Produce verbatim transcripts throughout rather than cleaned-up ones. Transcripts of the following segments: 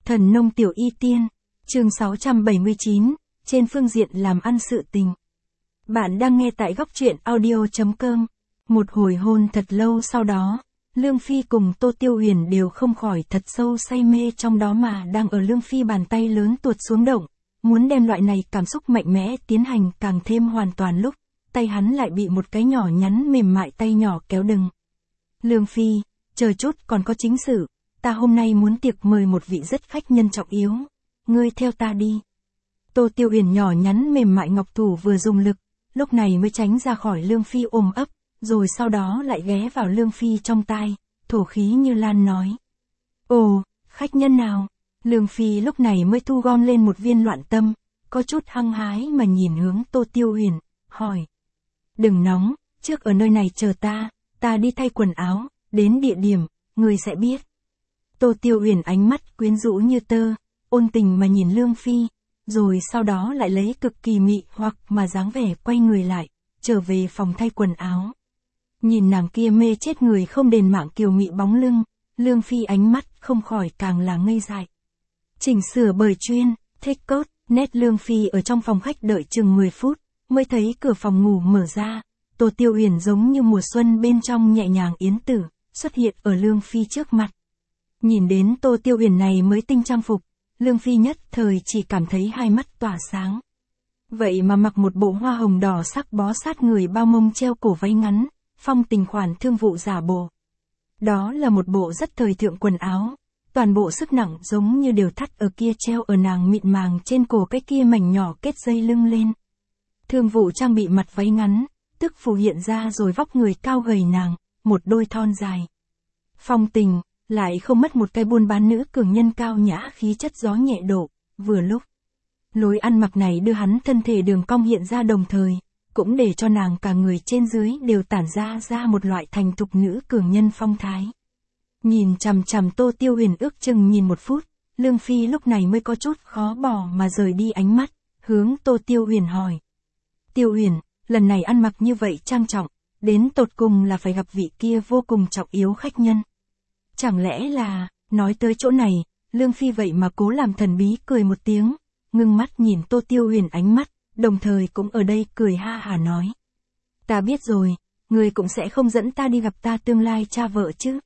Thần nông tiểu y tiên, chương sáu trăm bảy mươi chín, trên phương diện làm ăn sự tình. Bạn đang nghe tại góc truyện audio chấm com. Một hồi hôn thật lâu sau đó, Lương Phi cùng Tô Tiêu Huyền đều không khỏi thật sâu say mê trong đó mà đang ở Lương Phi bàn tay lớn tuột xuống động, muốn đem loại này cảm xúc mạnh mẽ tiến hành càng thêm hoàn toàn lúc, tay hắn lại bị một cái nhỏ nhắn mềm mại tay nhỏ kéo đừng. Lương Phi, chờ chút còn có chính sự, ta hôm nay muốn tiệc mời một vị rất khách nhân trọng yếu, ngươi theo ta đi. Tô Tiêu Huyền nhỏ nhắn mềm mại ngọc thủ vừa dùng lực, lúc này mới tránh ra khỏi Lương Phi ôm ấp, rồi sau đó lại ghé vào Lương Phi trong tai, thổ khí như lan nói. Ồ, khách nhân nào? Lương Phi lúc này mới thu gom lên một viên loạn tâm, có chút hăng hái mà nhìn hướng Tô Tiêu Huyền, hỏi. Đừng nóng, trước ở nơi này chờ ta, ta đi thay quần áo, đến địa điểm, người sẽ biết. Tô Tiêu Huyền ánh mắt quyến rũ như tơ, ôn tình mà nhìn Lương Phi, rồi sau đó lại lấy cực kỳ mị hoặc mà dáng vẻ quay người lại, trở về phòng thay quần áo. Nhìn nàng kia mê chết người không đền mạng kiều mị bóng lưng, Lương Phi ánh mắt không khỏi càng là ngây dại. Chỉnh sửa bởi chuyên, take code, nét Lương Phi ở trong phòng khách đợi chừng mười phút, mới thấy cửa phòng ngủ mở ra, Tô Tiêu Huyền giống như mùa xuân bên trong nhẹ nhàng yến tử, xuất hiện ở Lương Phi trước mặt. Nhìn đến Tô Tiêu Huyền này mới tinh trang phục, Lương Phi nhất thời chỉ cảm thấy hai mắt tỏa sáng. Vậy mà mặc một bộ hoa hồng đỏ sắc bó sát người bao mông treo cổ váy ngắn, phong tình khoản thương vụ giả bộ. Đó là một bộ rất thời thượng quần áo, toàn bộ sức nặng giống như đều thắt ở kia treo ở nàng mịn màng trên cổ cái kia mảnh nhỏ kết dây lưng lên. Thương vụ trang bị mặt váy ngắn, tức phù hiện ra rồi vóc người cao gầy nàng, một đôi thon dài. Phong tình, lại không mất một cái buôn bán nữ cường nhân cao nhã khí chất gió nhẹ độ, vừa lúc. Lối ăn mặc này đưa hắn thân thể đường cong hiện ra đồng thời, cũng để cho nàng cả người trên dưới đều tản ra ra một loại thành thục nữ cường nhân phong thái. Nhìn chằm chằm Tô Tiêu Huyền ước chừng nhìn một phút, Lương Phi lúc này mới có chút khó bỏ mà rời đi ánh mắt, hướng Tô Tiêu Huyền hỏi. Tiêu Huyền, lần này ăn mặc như vậy trang trọng, đến tột cùng là phải gặp vị kia vô cùng trọng yếu khách nhân. Chẳng lẽ là, nói tới chỗ này, Lương Phi vậy mà cố làm thần bí cười một tiếng, ngưng mắt nhìn Tô Tiêu Huyền ánh mắt, đồng thời cũng ở đây cười ha hả nói. Ta biết rồi, người cũng sẽ không dẫn ta đi gặp ta tương lai cha vợ chứ.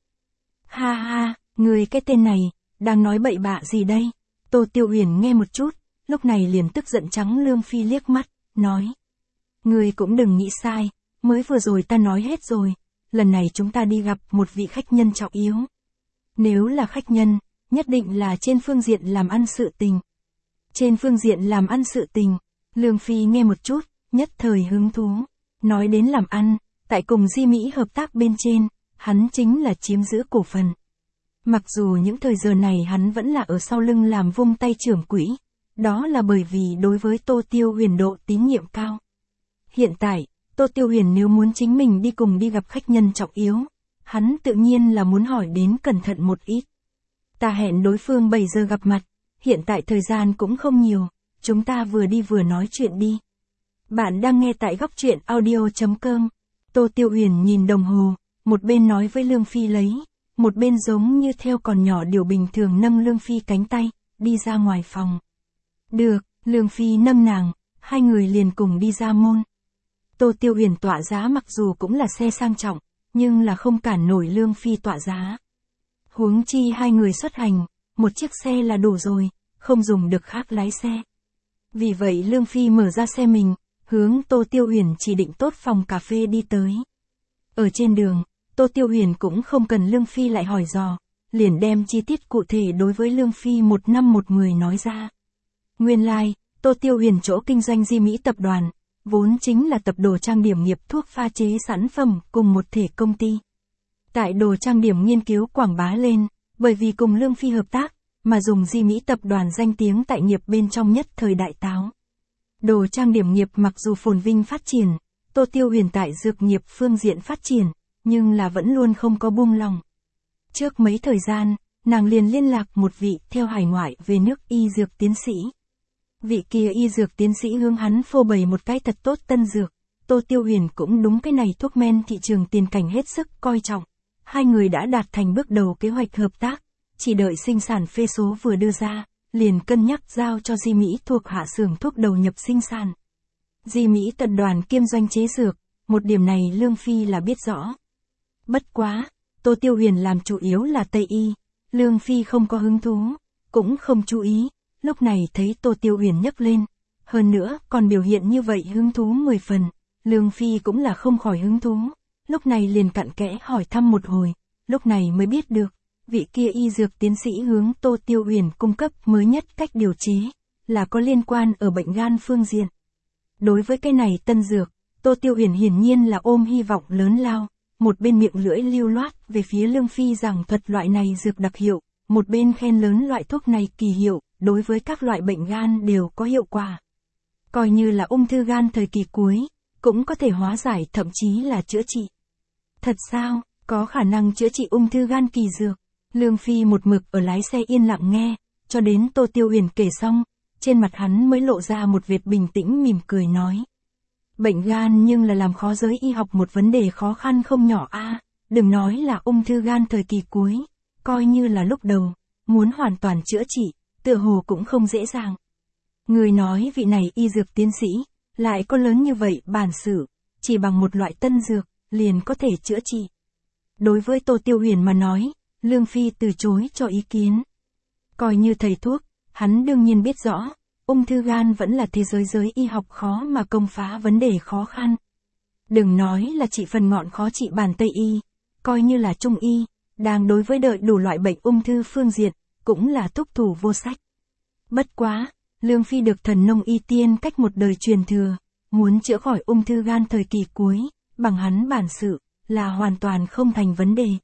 Ha ha, người cái tên này, đang nói bậy bạ gì đây? Tô Tiêu Huyền nghe một chút, lúc này liền tức giận trắng Lương Phi liếc mắt, nói. Người cũng đừng nghĩ sai, mới vừa rồi ta nói hết rồi, lần này chúng ta đi gặp một vị khách nhân trọng yếu. Nếu là khách nhân, nhất định là trên phương diện làm ăn sự tình. Trên phương diện làm ăn sự tình, Lương Phi nghe một chút, nhất thời hứng thú. Nói đến làm ăn, tại cùng Di Mỹ hợp tác bên trên, hắn chính là chiếm giữ cổ phần. Mặc dù những thời giờ này hắn vẫn là ở sau lưng làm vung tay trưởng quỹ, đó là bởi vì đối với Tô Tiêu Huyền độ tín nhiệm cao. Hiện tại, Tô Tiêu Huyền nếu muốn chính mình đi cùng đi gặp khách nhân trọng yếu, hắn tự nhiên là muốn hỏi đến cẩn thận một ít. Ta hẹn đối phương bảy giờ gặp mặt, hiện tại thời gian cũng không nhiều, chúng ta vừa đi vừa nói chuyện đi. Bạn đang nghe tại góc truyện audio chấm com. Tô Tiêu Huyền nhìn đồng hồ, một bên nói với Lương Phi lấy, một bên giống như theo còn nhỏ điều bình thường nâng Lương Phi cánh tay, đi ra ngoài phòng. Được, Lương Phi nâng nàng, hai người liền cùng đi ra môn. Tô Tiêu Huyền tọa giá mặc dù cũng là xe sang trọng, nhưng là không cản nổi Lương Phi tọa giá. Huống chi hai người xuất hành, một chiếc xe là đủ rồi, không dùng được khác lái xe. Vì vậy Lương Phi mở ra xe mình, hướng Tô Tiêu Huyền chỉ định tốt phòng cà phê đi tới. Ở trên đường, Tô Tiêu Huyền cũng không cần Lương Phi lại hỏi dò, liền đem chi tiết cụ thể đối với Lương Phi một năm một người nói ra. Nguyên lai, like, Tô Tiêu Huyền chỗ kinh doanh Di Mỹ tập đoàn, vốn chính là tập đồ trang điểm nghiệp thuốc pha chế sản phẩm cùng một thể công ty. Tại đồ trang điểm nghiên cứu quảng bá lên, bởi vì cùng Lương Phi hợp tác, mà dùng Di Mỹ tập đoàn danh tiếng tại nghiệp bên trong nhất thời đại táo. Đồ trang điểm nghiệp mặc dù phồn vinh phát triển, Tô Tiêu Huyền tại dược nghiệp phương diện phát triển, nhưng là vẫn luôn không có buông lòng. Trước mấy thời gian, nàng liền liên lạc một vị theo hải ngoại về nước y dược tiến sĩ. Vị kia y dược tiến sĩ hướng hắn phô bày một cái thật tốt tân dược, Tô Tiêu Huyền cũng đúng cái này thuốc men thị trường tiền cảnh hết sức coi trọng. Hai người đã đạt thành bước đầu kế hoạch hợp tác, chỉ đợi sinh sản phê số vừa đưa ra, liền cân nhắc giao cho Di Mỹ thuộc hạ xưởng thuốc đầu nhập sinh sản. Di Mỹ tập đoàn kiêm doanh chế dược, một điểm này Lương Phi là biết rõ. Bất quá, Tô Tiêu Huyền làm chủ yếu là Tây Y, Lương Phi không có hứng thú, cũng không chú ý, lúc này thấy Tô Tiêu Huyền nhấc lên, hơn nữa còn biểu hiện như vậy hứng thú mười phần, Lương Phi cũng là không khỏi hứng thú, lúc này liền cặn kẽ hỏi thăm một hồi, lúc này mới biết được, vị kia y dược tiến sĩ hướng Tô Tiêu Huyền cung cấp mới nhất cách điều chế, là có liên quan ở bệnh gan phương diện. Đối với cái này tân dược, Tô Tiêu Huyền hiển nhiên là ôm hy vọng lớn lao, một bên miệng lưỡi lưu loát về phía Lương Phi rằng thuật loại này dược đặc hiệu, một bên khen lớn loại thuốc này kỳ hiệu, đối với các loại bệnh gan đều có hiệu quả. Coi như là ung thư gan thời kỳ cuối, cũng có thể hóa giải thậm chí là chữa trị. Thật sao, có khả năng chữa trị ung thư gan kỳ dược? Lương Phi một mực ở lái xe yên lặng nghe, cho đến Tô Tiêu Huyền kể xong, trên mặt hắn mới lộ ra một vệt bình tĩnh mỉm cười nói. Bệnh gan nhưng là làm khó giới y học một vấn đề khó khăn không nhỏ a, đừng nói là ung thư gan thời kỳ cuối, coi như là lúc đầu, muốn hoàn toàn chữa trị, tựa hồ cũng không dễ dàng. Người nói vị này y dược tiến sĩ, lại có lớn như vậy bản sự, chỉ bằng một loại tân dược, liền có thể chữa trị. Đối với Tô Tiêu Huyền mà nói, Lương Phi từ chối cho ý kiến. Coi như thầy thuốc, hắn đương nhiên biết rõ, ung thư gan vẫn là thế giới giới y học khó mà công phá vấn đề khó khăn. Đừng nói là trị phần ngọn khó trị bản Tây Y, coi như là Trung Y, đang đối với đợi đủ loại bệnh ung thư phương diện, cũng là thúc thủ vô sách. Bất quá, Lương Phi được thần nông y tiên cách một đời truyền thừa, muốn chữa khỏi ung thư gan thời kỳ cuối, bằng hắn bản sự, là hoàn toàn không thành vấn đề.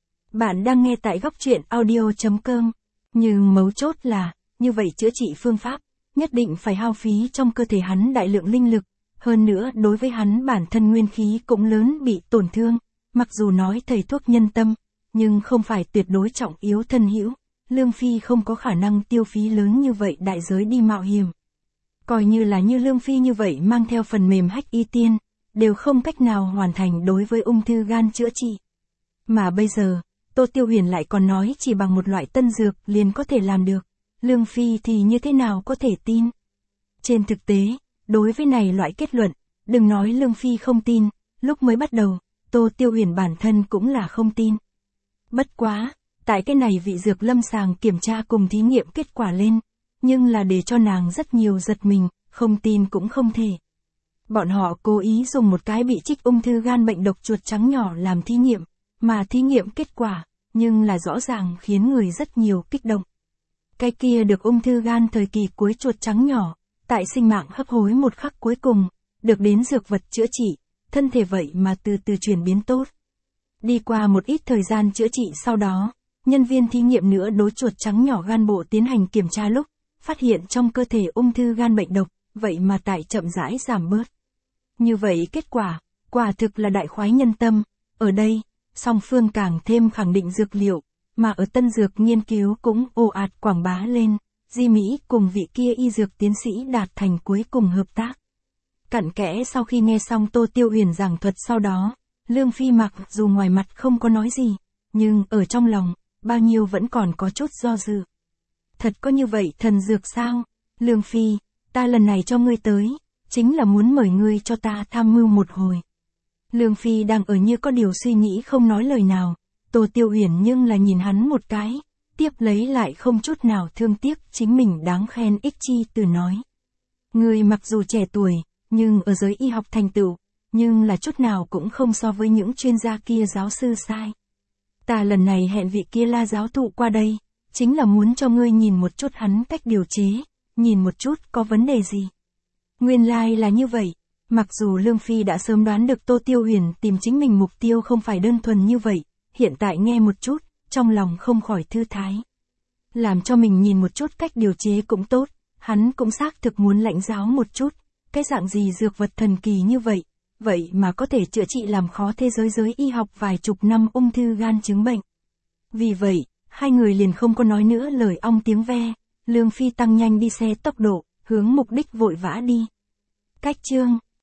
Bạn đang nghe tại góc truyện audio chấm com, nhưng mấu chốt là, như vậy chữa trị phương pháp, nhất định phải hao phí trong cơ thể hắn đại lượng linh lực, hơn nữa đối với hắn bản thân nguyên khí cũng lớn bị tổn thương, mặc dù nói thầy thuốc nhân tâm, nhưng không phải tuyệt đối trọng yếu thân hữu, Lương Phi không có khả năng tiêu phí lớn như vậy đại giới đi mạo hiểm. Coi như là như Lương Phi như vậy mang theo phần mềm hách y tiên, đều không cách nào hoàn thành đối với ung thư gan chữa trị. Mà bây giờ, Tô Tiêu Huyền lại còn nói chỉ bằng một loại tân dược liền có thể làm được, Lương Phi thì như thế nào có thể tin? Trên thực tế, đối với này loại kết luận, đừng nói Lương Phi không tin, lúc mới bắt đầu, Tô Tiêu Huyền bản thân cũng là không tin. Bất quá, tại cái này vị dược lâm sàng kiểm tra cùng thí nghiệm kết quả lên, nhưng là để cho nàng rất nhiều giật mình, không tin cũng không thể. Bọn họ cố ý dùng một cái bị trích ung thư gan bệnh độc chuột trắng nhỏ làm thí nghiệm, mà thí nghiệm kết quả, nhưng là rõ ràng khiến người rất nhiều kích động. Cái kia được ung thư gan thời kỳ cuối chuột trắng nhỏ, tại sinh mạng hấp hối một khắc cuối cùng, được đến dược vật chữa trị, thân thể vậy mà từ từ chuyển biến tốt. Đi qua một ít thời gian chữa trị sau đó, nhân viên thí nghiệm nữa đối chuột trắng nhỏ gan bộ tiến hành kiểm tra lúc, phát hiện trong cơ thể ung thư gan bệnh độc, vậy mà tại chậm rãi giảm bớt. Như vậy kết quả, quả thực là đại khoái nhân tâm, ở đây, song phương càng thêm khẳng định dược liệu, mà ở tân dược nghiên cứu cũng ồ ạt quảng bá lên, Di Mỹ cùng vị kia y dược tiến sĩ đạt thành cuối cùng hợp tác. Cặn kẽ sau khi nghe xong Tô Tiêu Huyền giảng thuật sau đó, Lương Phi mặc dù ngoài mặt không có nói gì, nhưng ở trong lòng, bao nhiêu vẫn còn có chút do dự. Thật có như vậy thần dược sao? Lương Phi, ta lần này cho ngươi tới, chính là muốn mời ngươi cho ta tham mưu một hồi. Lương Phi đang ở như có điều suy nghĩ không nói lời nào, Tô Tiêu Huyền nhưng là nhìn hắn một cái, tiếp lấy lại không chút nào thương tiếc chính mình đáng khen ích chi từ nói. Ngươi mặc dù trẻ tuổi, nhưng ở giới y học thành tựu, nhưng là chút nào cũng không so với những chuyên gia kia giáo sư sai. Ta lần này hẹn vị kia La giáo thụ qua đây, chính là muốn cho ngươi nhìn một chút hắn cách điều chế, nhìn một chút có vấn đề gì. Nguyên lai like là như vậy, mặc dù Lương Phi đã sớm đoán được Tô Tiêu Huyền tìm chính mình mục tiêu không phải đơn thuần như vậy, hiện tại nghe một chút, trong lòng không khỏi thư thái. Làm cho mình nhìn một chút cách điều chế cũng tốt, hắn cũng xác thực muốn lãnh giáo một chút, cái dạng gì dược vật thần kỳ như vậy, vậy mà có thể chữa trị làm khó thế giới giới y học vài chục năm ung thư gan chứng bệnh. Vì vậy, hai người liền không có nói nữa lời ong tiếng ve, Lương Phi tăng nhanh đi xe tốc độ, hướng mục đích vội vã đi. Cách chương